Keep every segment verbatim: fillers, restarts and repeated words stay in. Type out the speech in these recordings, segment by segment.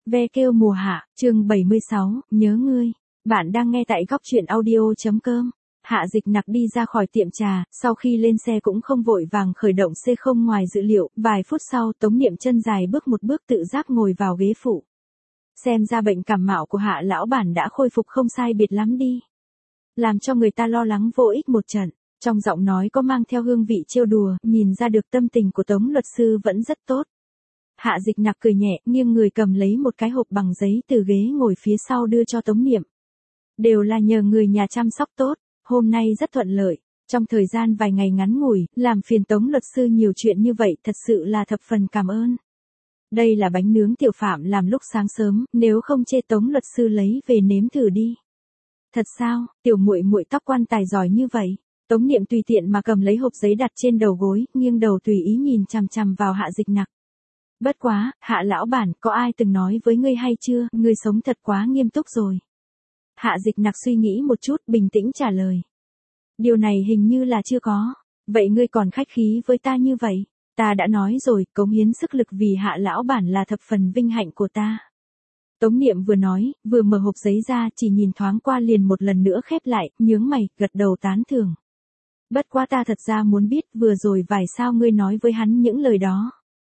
Ve kêu mùa hạ, chương bảy mươi sáu, nhớ ngươi. Bạn đang nghe tại góc truyện audio.com. Hạ Dịch Nặc đi ra khỏi tiệm trà, sau khi lên xe cũng không vội vàng khởi động xe không ngoài dự liệu, vài phút sau Tống Niệm chân dài bước một bước tự giác ngồi vào ghế phụ. Xem ra bệnh cảm mạo của Hạ lão bản đã khôi phục không sai biệt lắm đi. Làm cho người ta lo lắng vô ích một trận, trong giọng nói có mang theo hương vị trêu đùa, nhìn ra được tâm tình của Tống luật sư vẫn rất tốt. Hạ Dịch Nặc cười nhẹ, nghiêng người cầm lấy một cái hộp bằng giấy từ ghế ngồi phía sau đưa cho Tống Niệm. Đều là nhờ người nhà chăm sóc tốt, hôm nay rất thuận lợi, trong thời gian vài ngày ngắn ngủi, làm phiền Tống luật sư nhiều chuyện như vậy thật sự là thập phần cảm ơn. Đây là bánh nướng Tiểu Phạm làm lúc sáng sớm, nếu không chê Tống luật sư lấy về nếm thử đi. Thật sao, tiểu muội muội tóc quan tài giỏi như vậy? Tống Niệm tùy tiện mà cầm lấy hộp giấy đặt trên đầu gối, nghiêng đầu tùy ý nhìn chằm chằm vào Hạ Dịch Nặc. Bất quá, Hạ lão bản, có ai từng nói với ngươi hay chưa, ngươi sống thật quá nghiêm túc rồi. Hạ Dịch Nặc suy nghĩ một chút, bình tĩnh trả lời. Điều này hình như là chưa có. Vậy ngươi còn khách khí với ta như vậy? Ta đã nói rồi, cống hiến sức lực vì Hạ lão bản là thập phần vinh hạnh của ta. Tống Niệm vừa nói, vừa mở hộp giấy ra, chỉ nhìn thoáng qua liền một lần nữa khép lại, nhướng mày, gật đầu tán thưởng. Bất quá ta thật ra muốn biết vừa rồi vài sao ngươi nói với hắn những lời đó.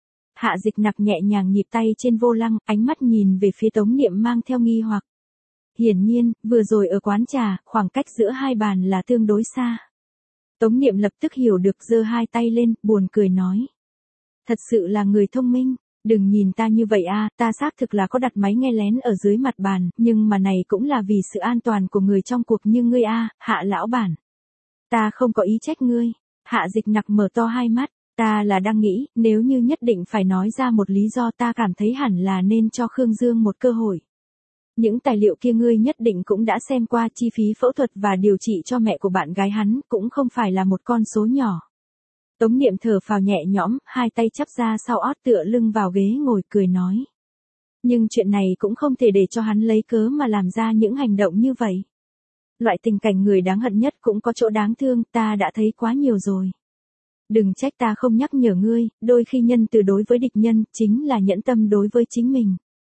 Hạ Dịch Nặc nhẹ nhàng nhịp tay trên vô lăng, ánh mắt nhìn về phía Tống Niệm mang theo nghi hoặc. Hiển nhiên, vừa rồi ở quán trà, khoảng cách giữa hai bàn là tương đối xa. Tống Niệm lập tức hiểu được, giơ hai tay lên, buồn cười nói. Thật sự là người thông minh, đừng nhìn ta như vậy a, ta xác thực là có đặt máy nghe lén ở dưới mặt bàn, nhưng mà này cũng là vì sự an toàn của người trong cuộc như ngươi a, Hạ lão bản. Ta không có ý trách ngươi. Hạ Dịch Nặc mở to hai mắt. Ta là đang nghĩ, nếu như nhất định phải nói ra một lý do ta cảm thấy hẳn là nên cho Khương Dương một cơ hội. Những tài liệu kia ngươi nhất định cũng đã xem qua, chi phí phẫu thuật và điều trị cho mẹ của bạn gái hắn cũng không phải là một con số nhỏ. Tống Niệm thở phào nhẹ nhõm, hai tay chắp ra sau ót tựa lưng vào ghế ngồi cười nói. Nhưng chuyện này cũng không thể để cho hắn lấy cớ mà làm ra những hành động như vậy. Loại tình cảnh người đáng hận nhất cũng có chỗ đáng thương, ta đã thấy quá nhiều rồi. Đừng trách ta không nhắc nhở ngươi, đôi khi nhân từ đối với địch nhân, chính là nhẫn tâm đối với chính mình.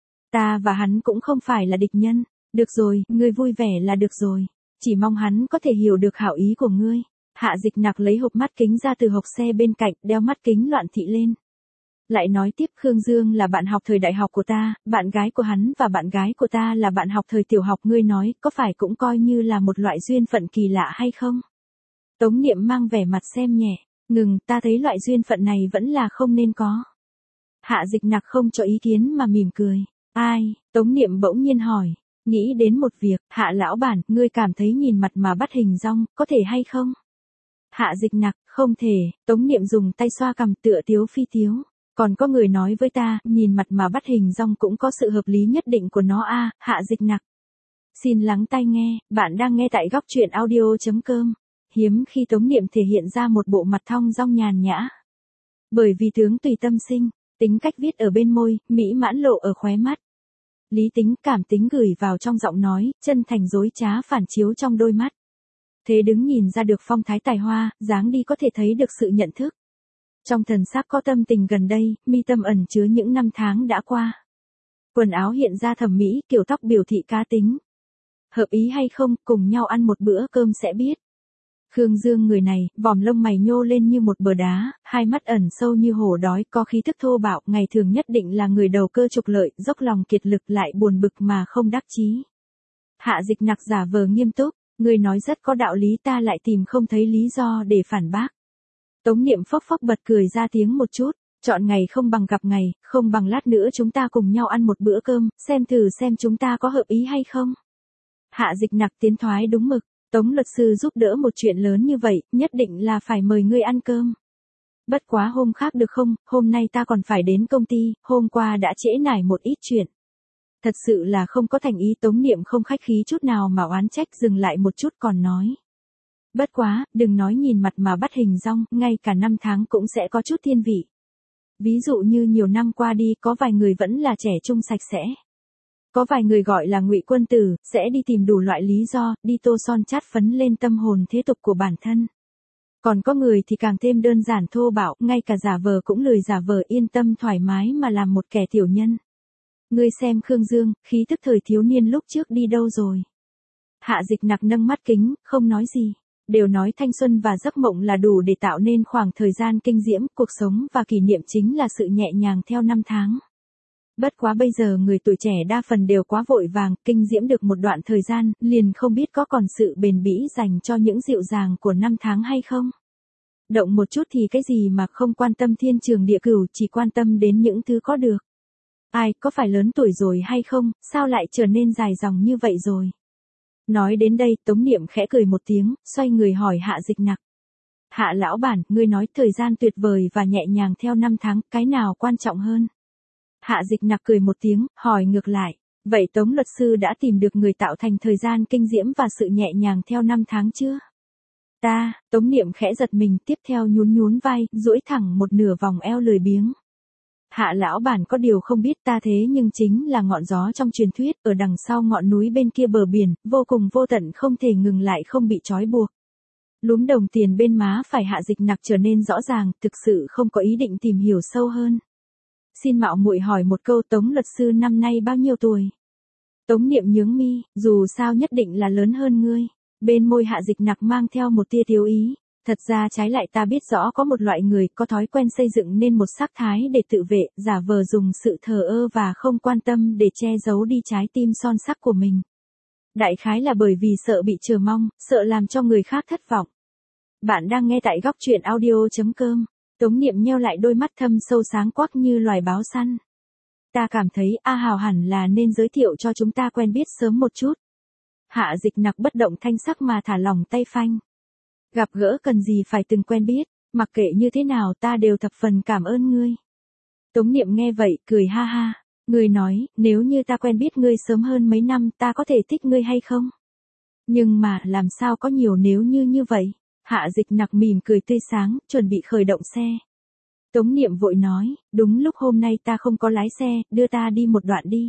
Ta và hắn cũng không phải là địch nhân, được rồi, ngươi vui vẻ là được rồi, chỉ mong hắn có thể hiểu được hảo ý của ngươi. Hạ Dịch Nặc lấy hộp mắt kính ra từ hộp xe bên cạnh, đeo mắt kính loạn thị lên. Lại nói tiếp, Khương Dương là bạn học thời đại học của ta, bạn gái của hắn và bạn gái của ta là bạn học thời tiểu học, ngươi nói, có phải cũng coi như là một loại duyên phận kỳ lạ hay không? Tống Niệm mang vẻ mặt xem nhẹ. Ngừng, ta thấy loại duyên phận này vẫn là không nên có. Hạ Dịch Nặc không cho ý kiến mà mỉm cười. Ai? Tống Niệm bỗng nhiên hỏi. Nghĩ đến một việc, Hạ lão bản, ngươi cảm thấy nhìn mặt mà bắt hình dong, có thể hay không? Hạ Dịch Nặc, không thể. Tống Niệm dùng tay xoa cằm tựa tiếu phi tiếu. Còn có người nói với ta, nhìn mặt mà bắt hình dong cũng có sự hợp lý nhất định của nó a. Hạ Dịch Nặc. Xin lắng tai nghe, bạn đang nghe tại góc truyện audio.com. Hiếm khi Tống Niệm thể hiện ra một bộ mặt thong dong nhàn nhã. Bởi vì tướng tùy tâm sinh, tính cách viết ở bên môi, mỹ mãn lộ ở khóe mắt. Lý tính, cảm tính gửi vào trong giọng nói, chân thành dối trá phản chiếu trong đôi mắt. Thế đứng nhìn ra được phong thái tài hoa, dáng đi có thể thấy được sự nhận thức. Trong thần sắc có tâm tình gần đây, mi tâm ẩn chứa những năm tháng đã qua. Quần áo hiện ra thẩm mỹ, kiểu tóc biểu thị cá tính. Hợp ý hay không, cùng nhau ăn một bữa cơm sẽ biết. Khương Dương người này, vòm lông mày nhô lên như một bờ đá, hai mắt ẩn sâu như hổ đói, có khí thức thô bạo, ngày thường nhất định là người đầu cơ trục lợi, dốc lòng kiệt lực lại buồn bực mà không đắc chí. Hạ Dịch Nặc giả vờ nghiêm túc, người nói rất có đạo lý, ta lại tìm không thấy lý do để phản bác. Tống Niệm phốc phốc bật cười ra tiếng một chút, chọn ngày không bằng gặp ngày, không bằng lát nữa chúng ta cùng nhau ăn một bữa cơm, xem thử xem chúng ta có hợp ý hay không. Hạ Dịch Nặc tiến thoái đúng mực. Tống luật sư giúp đỡ một chuyện lớn như vậy, nhất định là phải mời ngươi ăn cơm. Bất quá hôm khác được không, hôm nay ta còn phải đến công ty, hôm qua đã trễ nải một ít chuyện. Thật sự là không có thành ý. Tống Niệm không khách khí chút nào mà oán trách, dừng lại một chút còn nói. Bất quá, đừng nói nhìn mặt mà bắt hình dong, ngay cả năm tháng cũng sẽ có chút thiên vị. Ví dụ như nhiều năm qua đi, có vài người vẫn là trẻ trung sạch sẽ. Có vài người gọi là ngụy quân tử, sẽ đi tìm đủ loại lý do, đi tô son chát phấn lên tâm hồn thế tục của bản thân. Còn có người thì càng thêm đơn giản thô bạo, ngay cả giả vờ cũng lười giả vờ, yên tâm thoải mái mà làm một kẻ tiểu nhân. Ngươi xem Khương Dương, khí thức thời thiếu niên lúc trước đi đâu rồi? Hạ Dịch Nặc nâng mắt kính, không nói gì. Đều nói thanh xuân và giấc mộng là đủ để tạo nên khoảng thời gian kinh diễm, cuộc sống và kỷ niệm chính là sự nhẹ nhàng theo năm tháng. Bất quá bây giờ người tuổi trẻ đa phần đều quá vội vàng, kinh diễm được một đoạn thời gian, liền không biết có còn sự bền bỉ dành cho những dịu dàng của năm tháng hay không. Động một chút thì cái gì mà không quan tâm thiên trường địa cửu, chỉ quan tâm đến những thứ có được. Ai, có phải lớn tuổi rồi hay không, sao lại trở nên dài dòng như vậy rồi? Nói đến đây, Tống Niệm khẽ cười một tiếng, xoay người hỏi Hạ Dịch Nặc. Hạ lão bản, ngươi nói thời gian tuyệt vời và nhẹ nhàng theo năm tháng, cái nào quan trọng hơn? Hạ Dịch Nặc cười một tiếng, hỏi ngược lại. Vậy Tống luật sư đã tìm được người tạo thành thời gian kinh diễm và sự nhẹ nhàng theo năm tháng chưa? Ta, Tống Niệm khẽ giật mình, tiếp theo nhún nhún vai, duỗi thẳng một nửa vòng eo lười biếng. Hạ lão bản có điều không biết ta thế nhưng chính là ngọn gió trong truyền thuyết, ở đằng sau ngọn núi bên kia bờ biển, vô cùng vô tận không thể ngừng lại không bị trói buộc. Lúm đồng tiền bên má phải Hạ Dịch Nặc trở nên rõ ràng, thực sự không có ý định tìm hiểu sâu hơn. Xin mạo muội hỏi một câu, Tống luật sư năm nay bao nhiêu tuổi? Tống Niệm nhướng mi, dù sao nhất định là lớn hơn ngươi. Bên môi Hạ Dịch Nặc mang theo một tia thiếu ý. Thật ra trái lại ta biết rõ có một loại người có thói quen xây dựng nên một sắc thái để tự vệ, giả vờ dùng sự thờ ơ và không quan tâm để che giấu đi trái tim son sắc của mình. Đại khái là bởi vì sợ bị chờ mong, sợ làm cho người khác thất vọng. Bạn đang nghe tại góc truyện audio chấm com. Tống Niệm nheo lại đôi mắt thâm sâu sáng quắc như loài báo săn. Ta cảm thấy A Hào hẳn là nên giới thiệu cho chúng ta quen biết sớm một chút. Hạ Dịch Nặc bất động thanh sắc mà thả lỏng tay phanh. Gặp gỡ cần gì phải từng quen biết, mặc kệ như thế nào ta đều thập phần cảm ơn ngươi. Tống Niệm nghe vậy, cười ha ha. Ngươi nói, nếu như ta quen biết ngươi sớm hơn mấy năm ta có thể thích ngươi hay không? Nhưng mà, làm sao có nhiều nếu như như vậy? Hạ Dịch Nặc mỉm cười tươi sáng, chuẩn bị khởi động xe. Tống Niệm vội nói, đúng lúc hôm nay ta không có lái xe, đưa ta đi một đoạn đi.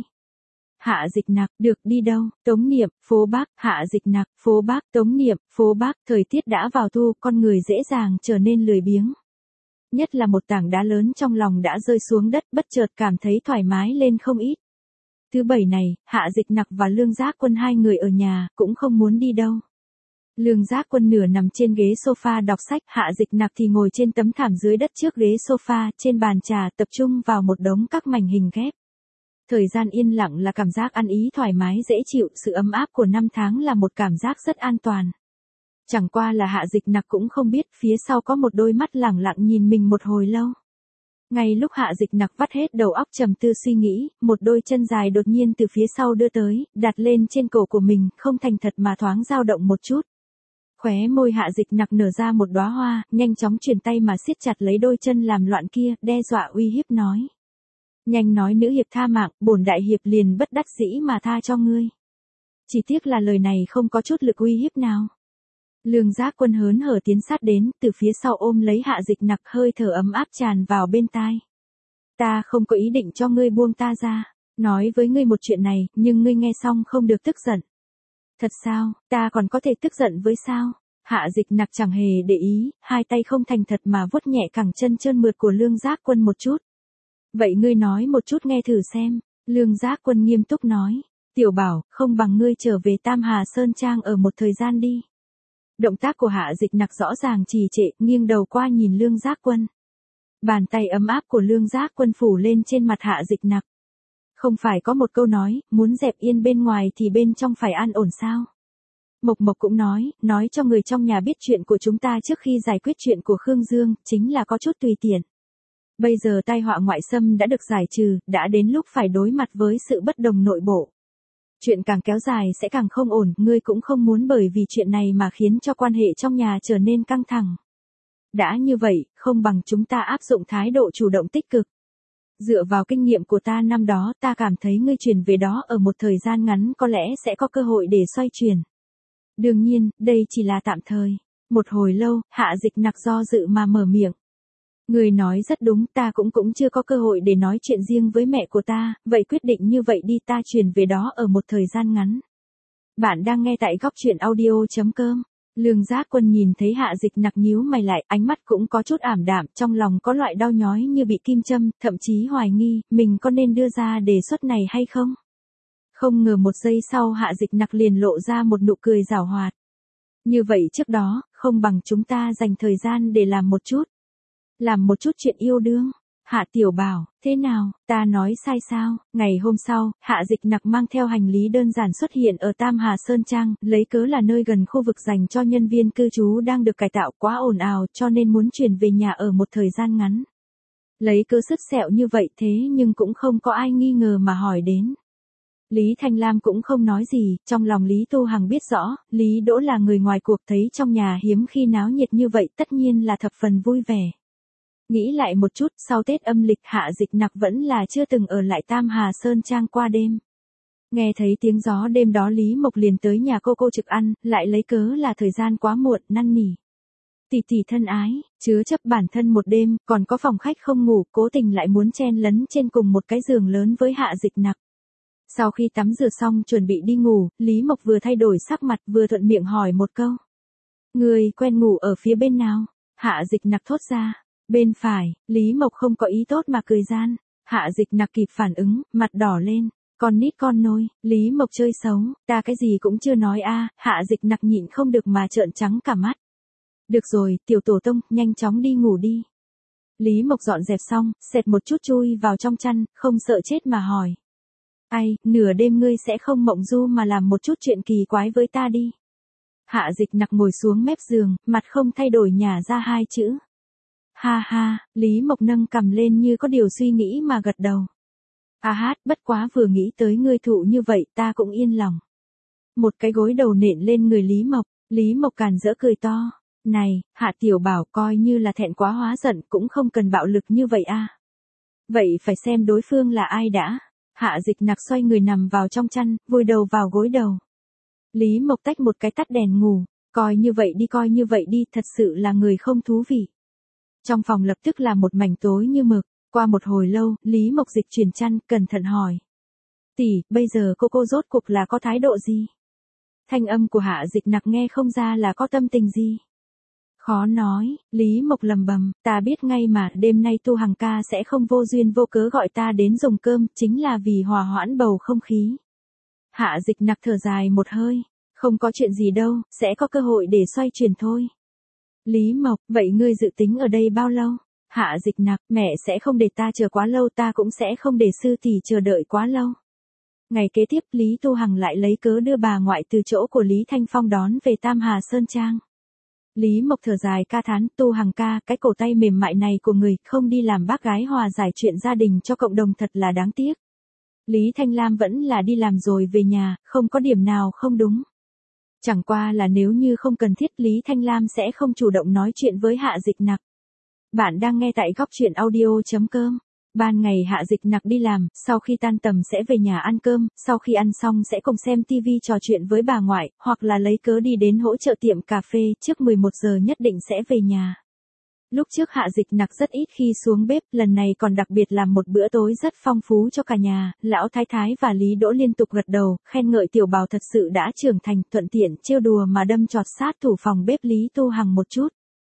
Hạ Dịch Nặc, được, đi đâu? Tống Niệm, phố Bắc. Hạ Dịch Nặc, phố Bắc. Tống Niệm, phố Bắc. Thời tiết đã vào thu, con người dễ dàng trở nên lười biếng. Nhất là một tảng đá lớn trong lòng đã rơi xuống đất, bất chợt cảm thấy thoải mái lên không ít. Thứ bảy này, Hạ Dịch Nặc và Lương Giác Quân hai người ở nhà, cũng không muốn đi đâu. Lương Giác Quân nửa nằm trên ghế sofa đọc sách, Hạ Dịch Nặc thì ngồi trên tấm thảm dưới đất trước ghế sofa, trên bàn trà tập trung vào một đống các mảnh hình ghép. Thời gian yên lặng là cảm giác ăn ý thoải mái dễ chịu, sự ấm áp của năm tháng là một cảm giác rất an toàn. Chẳng qua là Hạ Dịch Nặc cũng không biết phía sau có một đôi mắt lẳng lặng nhìn mình một hồi lâu. Ngay lúc Hạ Dịch Nặc vắt hết đầu óc trầm tư suy nghĩ, một đôi chân dài đột nhiên từ phía sau đưa tới, đặt lên trên cổ của mình, không thành thật mà thoáng dao động một chút. Khóe môi Hạ Dịch Nặc nở ra một đóa hoa, nhanh chóng chuyển tay mà siết chặt lấy đôi chân làm loạn kia, đe dọa uy hiếp nói. Nhanh nói nữ hiệp tha mạng, bổn đại hiệp liền bất đắc dĩ mà tha cho ngươi. Chỉ tiếc là lời này không có chút lực uy hiếp nào. Lương Giác Quân hớn hở tiến sát đến, từ phía sau ôm lấy Hạ Dịch Nặc, hơi thở ấm áp tràn vào bên tai. Ta không có ý định cho ngươi buông ta ra, nói với ngươi một chuyện này, nhưng ngươi nghe xong không được tức giận. Thật sao, ta còn có thể tức giận với sao? Hạ Dịch Nặc chẳng hề để ý, hai tay không thành thật mà vuốt nhẹ cẳng chân trơn mượt của Lương Giác Quân một chút. Vậy ngươi nói một chút nghe thử xem. Lương Giác Quân nghiêm túc nói. Tiểu Bảo, không bằng ngươi trở về Tam Hà Sơn Trang ở một thời gian đi. Động tác của Hạ Dịch Nặc rõ ràng trì trệ, nghiêng đầu qua nhìn Lương Giác Quân. Bàn tay ấm áp của Lương Giác Quân phủ lên trên mặt Hạ Dịch Nặc. Không phải có một câu nói, muốn dẹp yên bên ngoài thì bên trong phải an ổn sao? Mộc Mộc cũng nói, nói cho người trong nhà biết chuyện của chúng ta trước khi giải quyết chuyện của Khương Dương, chính là có chút tùy tiện. Bây giờ tai họa ngoại xâm đã được giải trừ, đã đến lúc phải đối mặt với sự bất đồng nội bộ. Chuyện càng kéo dài sẽ càng không ổn, ngươi cũng không muốn bởi vì chuyện này mà khiến cho quan hệ trong nhà trở nên căng thẳng. Đã như vậy, không bằng chúng ta áp dụng thái độ chủ động tích cực. Dựa vào kinh nghiệm của ta năm đó, ta cảm thấy ngươi chuyển về đó ở một thời gian ngắn có lẽ sẽ có cơ hội để xoay chuyển. Đương nhiên, đây chỉ là tạm thời. Một hồi lâu, Hạ Dịch Nặc do dự mà mở miệng. Người nói rất đúng, ta cũng cũng chưa có cơ hội để nói chuyện riêng với mẹ của ta, vậy quyết định như vậy đi, ta chuyển về đó ở một thời gian ngắn. Bạn đang nghe tại góc truyện audio chấm com. Lương Giác Quân nhìn thấy Hạ Dịch Nặc nhíu mày lại, ánh mắt cũng có chút ảm đạm, trong lòng có loại đau nhói như bị kim châm, thậm chí hoài nghi, mình có nên đưa ra đề xuất này hay không? Không ngờ một giây sau Hạ Dịch Nặc liền lộ ra một nụ cười giảo hoạt. Như vậy trước đó, không bằng chúng ta dành thời gian để làm một chút. Làm một chút chuyện yêu đương. Hạ Tiểu Bảo, thế nào, ta nói sai sao? Ngày hôm sau, Hạ Dịch Nặc mang theo hành lý đơn giản xuất hiện ở Tam Hà Sơn Trang, lấy cớ là nơi gần khu vực dành cho nhân viên cư trú đang được cải tạo quá ồn ào cho nên muốn chuyển về nhà ở một thời gian ngắn. Lấy cớ sứt sẹo như vậy thế nhưng cũng không có ai nghi ngờ mà hỏi đến. Lý Thanh Lam cũng không nói gì, trong lòng Lý Tu Hằng biết rõ, Lý Đỗ là người ngoài cuộc thấy trong nhà hiếm khi náo nhiệt như vậy tất nhiên là thập phần vui vẻ. Nghĩ lại một chút, sau Tết âm lịch Hạ Dịch Nặc vẫn là chưa từng ở lại Tam Hà Sơn Trang qua đêm. Nghe thấy tiếng gió đêm đó Lý Mộc liền tới nhà cô cô trực ăn, lại lấy cớ là thời gian quá muộn, năn nỉ. Tỷ tỷ thân ái, chứa chấp bản thân một đêm, còn có phòng khách không ngủ, cố tình lại muốn chen lấn trên cùng một cái giường lớn với Hạ Dịch Nặc. Sau khi tắm rửa xong chuẩn bị đi ngủ, Lý Mộc vừa thay đổi sắc mặt vừa thuận miệng hỏi một câu. Người quen ngủ ở phía bên nào? Hạ Dịch Nặc thốt ra. Bên phải, Lý Mộc không có ý tốt mà cười gian. Hạ Dịch Nặc kịp phản ứng, mặt đỏ lên. Con nít con nôi, Lý Mộc chơi xấu, ta cái gì cũng chưa nói a. Hạ Dịch Nặc nhịn không được mà trợn trắng cả mắt. Được rồi, tiểu tổ tông, nhanh chóng đi ngủ đi. Lý Mộc dọn dẹp xong, xẹt một chút chui vào trong chăn, không sợ chết mà hỏi. Ai, nửa đêm ngươi sẽ không mộng du mà làm một chút chuyện kỳ quái với ta đi. Hạ Dịch Nặc ngồi xuống mép giường, mặt không thay đổi nhả ra hai chữ. Ha ha, Lý Mộc nâng cằm lên như có điều suy nghĩ mà gật đầu. A hát, bất quá vừa nghĩ tới ngươi thụ như vậy ta cũng yên lòng. Một cái gối đầu nện lên người Lý Mộc, Lý Mộc càn rỡ cười to. Này, Hạ Tiểu Bảo coi như là thẹn quá hóa giận cũng không cần bạo lực như vậy a. Vậy phải xem đối phương là ai đã. Hạ Dịch Nặc xoay người nằm vào trong chăn, vùi đầu vào gối đầu. Lý Mộc tách một cái tắt đèn ngủ, coi như vậy đi coi như vậy đi, thật sự là người không thú vị. Trong phòng lập tức là một mảnh tối như mực, qua một hồi lâu, Lý Mộc dịch chuyển chăn, cẩn thận hỏi. Tỷ, bây giờ cô cô rốt cuộc là có thái độ gì? Thanh âm của Hạ Dịch Nặc nghe không ra là có tâm tình gì. Khó nói, Lý Mộc lầm bầm, ta biết ngay mà, đêm nay Tu Hằng ca sẽ không vô duyên vô cớ gọi ta đến dùng cơm, chính là vì hòa hoãn bầu không khí. Hạ Dịch Nặc thở dài một hơi, không có chuyện gì đâu, sẽ có cơ hội để xoay chuyển thôi. Lý Mộc, vậy ngươi dự tính ở đây bao lâu? Hạ Dịch Nặc, mẹ sẽ không để ta chờ quá lâu, ta cũng sẽ không để sư tỷ chờ đợi quá lâu. Ngày kế tiếp Lý Tu Hằng lại lấy cớ đưa bà ngoại từ chỗ của Lý Thanh Phong đón về Tam Hà Sơn Trang. Lý Mộc thở dài ca thán, Tu Hằng ca, cái cổ tay mềm mại này của người, không đi làm bác gái hòa giải chuyện gia đình cho cộng đồng thật là đáng tiếc. Lý Thanh Lam vẫn là đi làm rồi về nhà, không có điểm nào không đúng. Chẳng qua là nếu như không cần thiết Lý Thanh Lam sẽ không chủ động nói chuyện với Hạ Dịch Nặc. Bạn đang nghe tại góc truyện audio chấm com. Ban ngày Hạ Dịch Nặc đi làm, sau khi tan tầm sẽ về nhà ăn cơm, sau khi ăn xong sẽ cùng xem tivi trò chuyện với bà ngoại, hoặc là lấy cớ đi đến hỗ trợ tiệm cà phê, trước mười một giờ nhất định sẽ về nhà. Lúc trước Hạ Dịch Nặc rất ít khi xuống bếp, lần này còn đặc biệt làm một bữa tối rất phong phú cho cả nhà, lão thái thái và Lý Đỗ liên tục gật đầu, khen ngợi Tiểu Bảo thật sự đã trưởng thành, thuận tiện trêu đùa mà đâm chọt sát thủ phòng bếp Lý Tu Hằng một chút.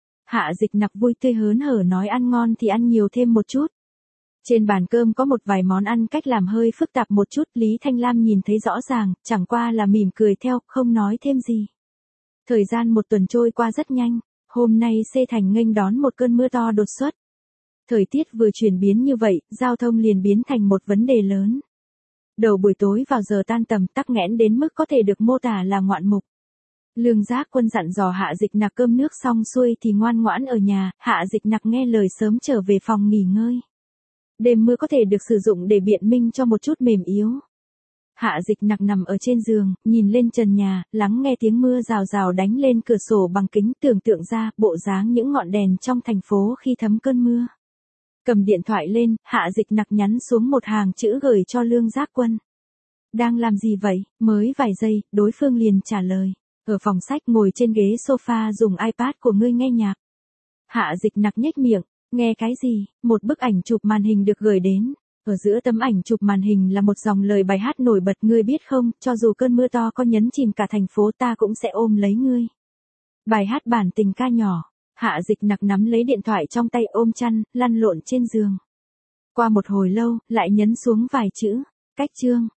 Hạ Dịch Nặc vui tươi hớn hở nói ăn ngon thì ăn nhiều thêm một chút. Trên bàn cơm có một vài món ăn cách làm hơi phức tạp một chút, Lý Thanh Lam nhìn thấy rõ ràng, chẳng qua là mỉm cười theo, không nói thêm gì. Thời gian một tuần trôi qua rất nhanh, hôm nay Xê Thành nghênh đón một cơn mưa to đột xuất. Thời tiết vừa chuyển biến như vậy, giao thông liền biến thành một vấn đề lớn. Đầu buổi tối vào giờ tan tầm tắc nghẽn đến mức có thể được mô tả là ngoạn mục. Lương Giác Quân dặn dò Hạ Dịch Nặc cơm nước xong xuôi thì ngoan ngoãn ở nhà, Hạ Dịch Nặc nghe lời sớm trở về phòng nghỉ ngơi. Đêm mưa có thể được sử dụng để biện minh cho một chút mềm yếu. Hạ Dịch Nặc nằm ở trên giường, nhìn lên trần nhà, lắng nghe tiếng mưa rào rào đánh lên cửa sổ bằng kính, tưởng tượng ra bộ dáng những ngọn đèn trong thành phố khi thấm cơn mưa. Cầm điện thoại lên, Hạ Dịch Nặc nhắn xuống một hàng chữ gửi cho Lương Giác Quân. Đang làm gì vậy? Mới vài giây, đối phương liền trả lời. Ở phòng sách ngồi trên ghế sofa dùng iPad của ngươi nghe nhạc. Hạ Dịch Nặc nhếch miệng. Nghe cái gì? Một bức ảnh chụp màn hình được gửi đến. Ở giữa tấm ảnh chụp màn hình là một dòng lời bài hát nổi bật, ngươi biết không, cho dù cơn mưa to có nhấn chìm cả thành phố ta cũng sẽ ôm lấy ngươi. Bài hát bản tình ca nhỏ. Hạ Dịch Nặc nắm lấy điện thoại trong tay ôm chăn, lăn lộn trên giường. Qua một hồi lâu, lại nhấn xuống vài chữ. Cách chương.